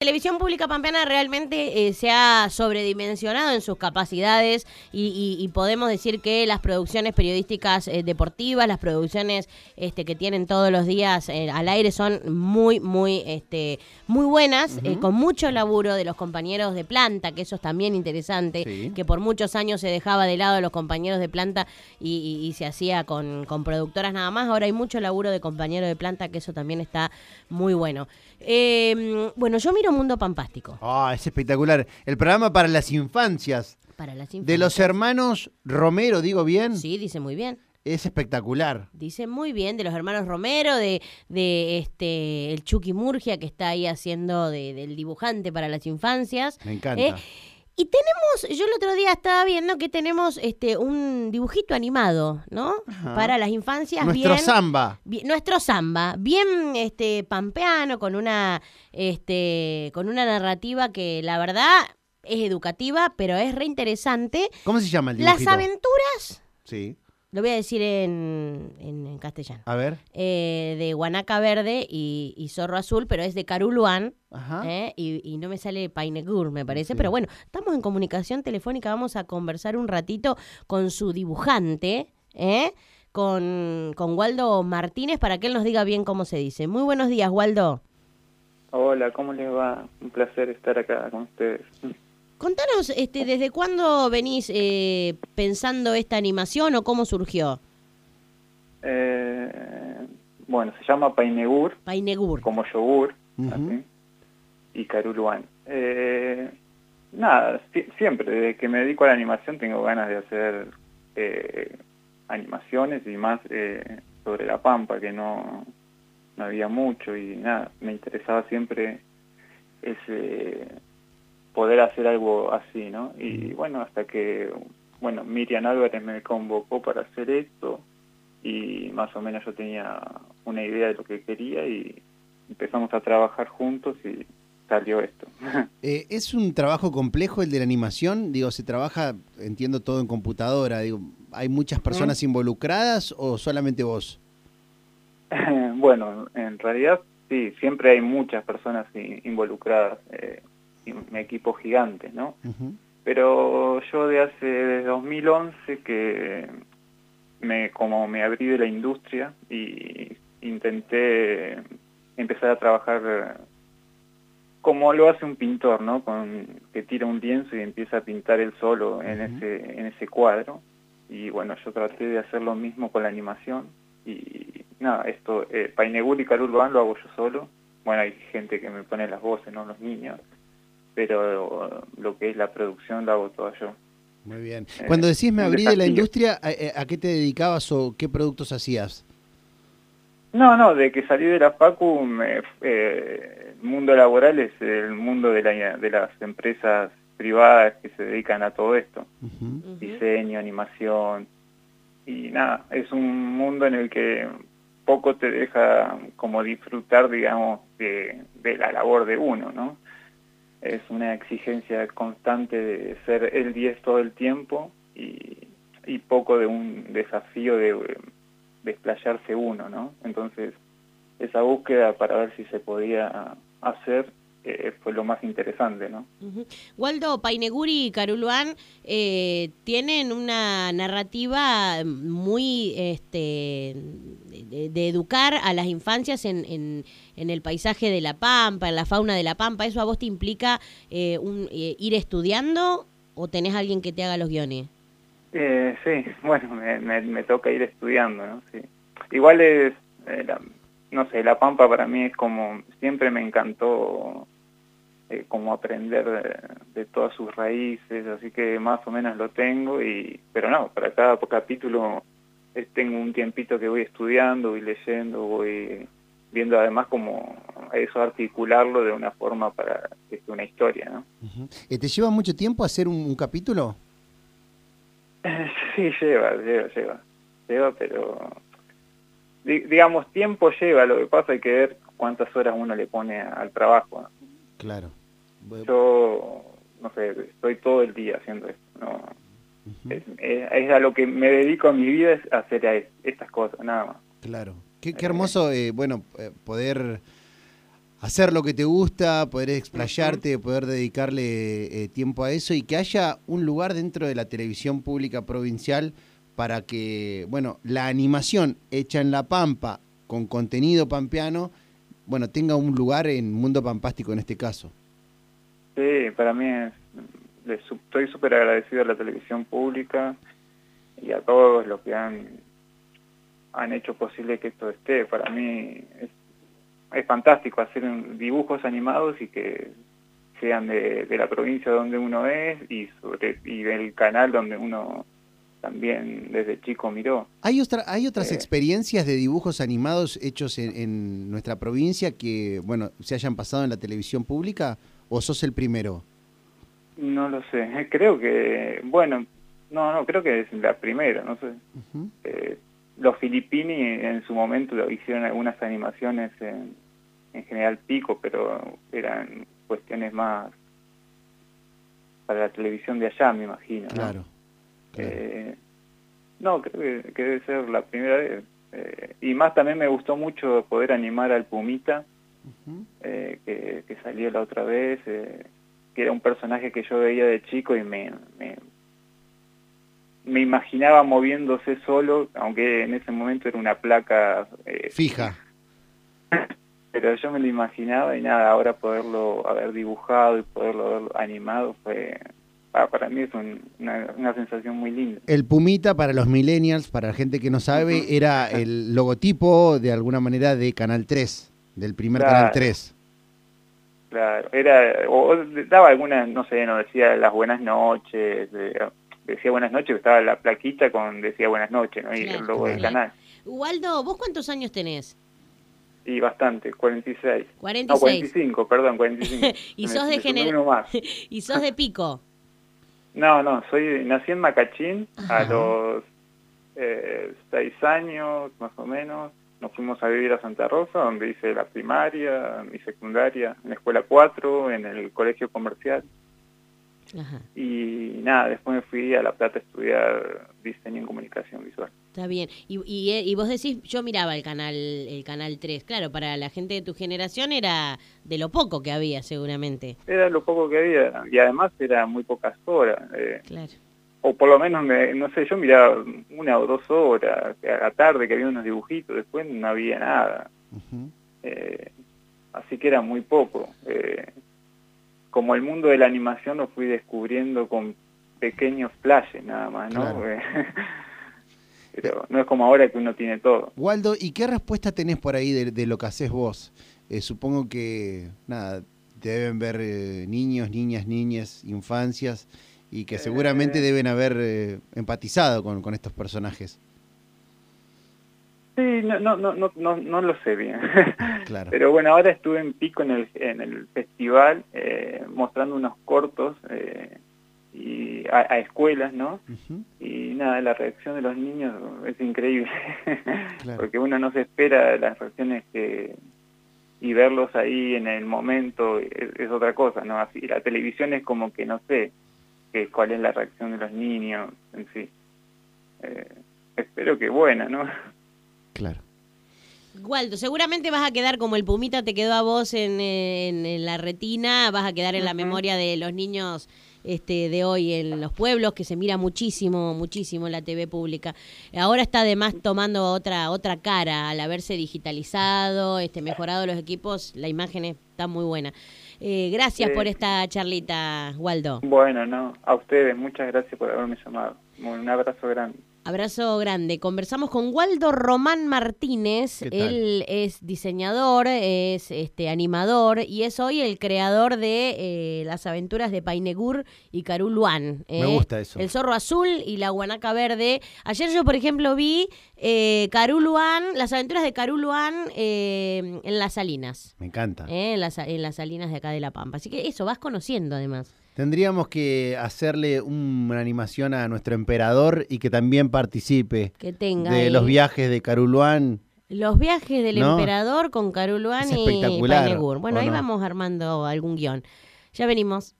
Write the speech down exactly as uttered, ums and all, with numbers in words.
televisión pública pampeana realmente eh, se ha sobredimensionado en sus capacidades y, y, y podemos decir que las producciones periodísticas eh, deportivas, las producciones este, que tienen todos los días eh, al aire son muy, muy, este, muy buenas, uh-huh. eh, con mucho laburo de los compañeros de planta, que eso es también interesante, sí. que por muchos años se dejaba de lado a los compañeros de planta y, y, y se hacía con, con productoras nada más. Ahora hay mucho laburo de compañeros de planta, que eso también está muy bueno. Eh, bueno, yo miro Mundo Pampástico. Ah, oh, es espectacular. El programa para las infancias. Para las infancias. De los hermanos Romero, ¿digo bien? Sí, dice muy bien. Es espectacular. Dice muy bien, de los hermanos Romero, de, de este el Chucky Murgia, que está ahí haciendo de, del dibujante para las infancias. Me encanta. Eh, Y tenemos, yo el otro día estaba viendo que tenemos este un dibujito animado, ¿no? Ajá. Para las infancias. Nuestro bien, samba. Bien, nuestro samba, bien este pampeano, con una este con una narrativa que la verdad es educativa, pero es re interesante. ¿Cómo se llama el dibujito? Las aventuras. Sí. Lo voy a decir en, en, en castellano. A ver. Eh, de Guanaca Verde y, y Zorro Azul, pero es de Caruluán. Ajá. Eh, y, y no me sale Painegur, me parece. Sí. Pero bueno, estamos en comunicación telefónica. Vamos a conversar un ratito con su dibujante, ¿eh? con, con Waldo Martínez, para que él nos diga bien cómo se dice. Muy buenos días, Waldo. Hola, ¿cómo les va? Un placer estar acá con ustedes. Contanos, este, ¿desde cuándo venís eh, pensando esta animación o cómo surgió? Eh, bueno, se llama Painegur. Painegur. Como yogur. Uh-huh. Así, y Caruluán. Eh, nada, si, siempre, desde que me dedico a la animación tengo ganas de hacer eh, animaciones y más eh, sobre la Pampa, que no, no había mucho y nada, me interesaba siempre ese... poder hacer algo así, ¿no? Y bueno, hasta que, bueno, Miriam Álvarez me convocó para hacer esto y más o menos yo tenía una idea de lo que quería y empezamos a trabajar juntos y salió esto. Eh, ¿Es un trabajo complejo el de la animación? Digo, ¿se trabaja, entiendo, todo en computadora? Digo, ¿hay muchas personas ¿Mm? involucradas o solamente vos? Bueno, en realidad sí, siempre hay muchas personas involucradas, eh, un equipo gigante, ¿no? Uh-huh. Pero yo de hace desde dos mil once que me como me abrí de la industria y intenté empezar a trabajar como lo hace un pintor, ¿no? Con que tira un lienzo y empieza a pintar él solo uh-huh. en ese en ese cuadro. Y bueno, yo traté de hacer lo mismo con la animación y nada, esto eh, Painegur y Caruluán lo hago yo solo. Bueno, hay gente que me pone las voces, ¿no? Los niños. Pero lo que es la producción la hago toda yo. Muy bien. Cuando decís me abrí de la industria, ¿a, ¿a qué te dedicabas o qué productos hacías? No, no, de que salí de la Facu, me, eh, el mundo laboral es el mundo de, la, de las empresas privadas que se dedican a todo esto. Uh-huh. Diseño, animación, y nada, es un mundo en el que poco te deja como disfrutar, digamos, de, de la labor de uno, ¿no? Es una exigencia constante de ser el diez todo el tiempo y, y poco de un desafío de, de desplayarse uno, ¿no? Entonces, esa búsqueda para ver si se podía hacer eh, fue lo más interesante, ¿no? Uh-huh. Waldo, Painegur y Caruluán eh, tienen una narrativa muy este de, de educar a las infancias en, en, en el paisaje de la Pampa, en la fauna de la Pampa. ¿Eso a vos te implica eh, un, eh, ir estudiando o tenés alguien que te haga los guiones? Eh, sí, bueno, me, me, me toca ir estudiando, ¿no? Sí. Igual es... Eh, la, no sé, la Pampa para mí es como, siempre me encantó eh, como aprender de, de todas sus raíces, así que más o menos lo tengo, y pero no, para cada capítulo eh, tengo un tiempito que voy estudiando, voy leyendo, voy viendo además como eso articularlo de una forma para que sea una historia, ¿no? Uh-huh. ¿Te lleva mucho tiempo hacer un, un capítulo? Eh, sí, lleva, lleva, lleva, lleva, pero... digamos, tiempo lleva, lo que pasa hay que ver cuántas horas uno le pone al trabajo, ¿no? Claro. Bueno. Yo, no sé, estoy todo el día haciendo esto, ¿no? Uh-huh. es, es, es a lo que me dedico a mi vida, es hacer a estas cosas, nada más. Claro. Qué, qué hermoso, eh, bueno, eh, poder hacer lo que te gusta, poder explayarte, poder dedicarle eh, tiempo a eso y que haya un lugar dentro de la televisión pública provincial para que, bueno, la animación hecha en La Pampa con contenido pampeano, bueno, tenga un lugar en Mundo Pampástico en este caso. Sí, para mí es, les, estoy súper agradecido a la televisión pública y a todos los que han, han hecho posible que esto esté. Para mí es, es fantástico hacer dibujos animados y que sean de, de la provincia donde uno es y, sobre, y del canal donde uno también desde chico miró. ¿Hay, otra, hay otras eh, experiencias de dibujos animados hechos en, en nuestra provincia que, bueno, se hayan pasado en la televisión pública o sos el primero? No lo sé, creo que, bueno, no, no, creo que es la primera, no sé. Uh-huh. eh, los Filippini en su momento hicieron algunas animaciones en, en General Pico, pero eran cuestiones más para la televisión de allá, me imagino. Claro. ¿no? Claro. Eh, no, creo que, que debe ser la primera vez. Eh, y más también me gustó mucho poder animar al Pumita, uh-huh. eh, que, que salió la otra vez, eh, que era un personaje que yo veía de chico y me, me, me imaginaba moviéndose solo, aunque en ese momento era una placa eh, fija. Pero yo me lo imaginaba y nada, ahora poderlo haber dibujado y poderlo haber animado fue... para mí es un, una, una sensación muy linda. El Pumita, para los millennials, para la gente que no sabe, uh-huh. era el logotipo, de alguna manera, de Canal tres, del primer claro. Canal tres. Claro, era, o daba algunas, no sé, no decía las buenas noches, decía buenas noches, estaba la plaquita con decía buenas noches, ¿no? Y claro, el logo claro. del canal. Waldo, ¿vos cuántos años tenés? Sí, bastante, cuarenta y seis. cuarenta y seis. No, cuarenta y cinco, perdón, cuarenta y cinco. ¿Y sos de genera... ¿Y sos de Pico? No, no, soy nací en Macachín. Ajá. A los eh, seis años, más o menos. Nos fuimos a vivir a Santa Rosa, donde hice la primaria, mi secundaria, en la escuela cuatro, en el colegio comercial. Ajá. Y nada, después me fui a La Plata a estudiar diseño en comunicación visual. Está bien. Y, y, y vos decís, yo miraba el canal el canal tres. Claro, para la gente de tu generación era de lo poco que había, seguramente. Era lo poco que había. Y además era muy pocas horas. Eh, claro. O por lo menos, me, no sé, yo miraba una o dos horas a la tarde que había unos dibujitos. Después no había nada. Uh-huh. eh, así que era muy poco. Eh, como el mundo de la animación lo fui descubriendo con pequeños flashes nada más, ¿no? Claro. Pero no es como ahora que uno tiene todo. Waldo, ¿y qué respuesta tenés por ahí de, de lo que haces vos? Eh, supongo que, nada, te deben ver eh, niños, niñas, niñas, infancias, y que seguramente eh, deben haber eh, empatizado con, con estos personajes. Sí, no, no, no, no, no, no lo sé bien. Claro. Pero bueno, ahora estuve en Pico en el, en el festival eh, mostrando unos cortos eh, y a, a escuelas, ¿no? Uh-huh. Y nada, la reacción de los niños es increíble. Claro. Porque uno no se espera las reacciones que y verlos ahí en el momento es, es otra cosa, ¿no? Así la televisión es como que no sé que, cuál es la reacción de los niños en sí. Eh, espero que buena, ¿no? Claro. Waldo, seguramente vas a quedar como el Pumita te quedó a vos en, en, en la retina, vas a quedar en uh-huh. la memoria de los niños este de hoy en los pueblos, que se mira muchísimo, muchísimo la T V pública. Ahora está además tomando otra otra cara al haberse digitalizado, este mejorado los equipos, la imagen está muy buena. Eh, gracias sí. por esta charlita, Waldo. Bueno, no, a ustedes, muchas gracias por haberme llamado. Un abrazo grande. Abrazo grande. Conversamos con Waldo Román Martínez. Él es diseñador, es este animador y es hoy el creador de eh, las aventuras de Painegur y Carú Luan. Eh, Me gusta eso. El zorro azul y la guanaca verde. Ayer yo, por ejemplo, vi eh, Carú Luan, las aventuras de Carú Luan eh, en las Salinas. Me encanta. Eh, en, las, en las Salinas de acá de La Pampa. Así que eso, vas conociendo además. Tendríamos que hacerle un, una animación a nuestro emperador y que también participe que tenga de ahí los viajes de Carú Luan. Los viajes del ¿no? emperador con Carú Luan y Painegur. Bueno, ahí no? vamos armando algún guión. Ya venimos.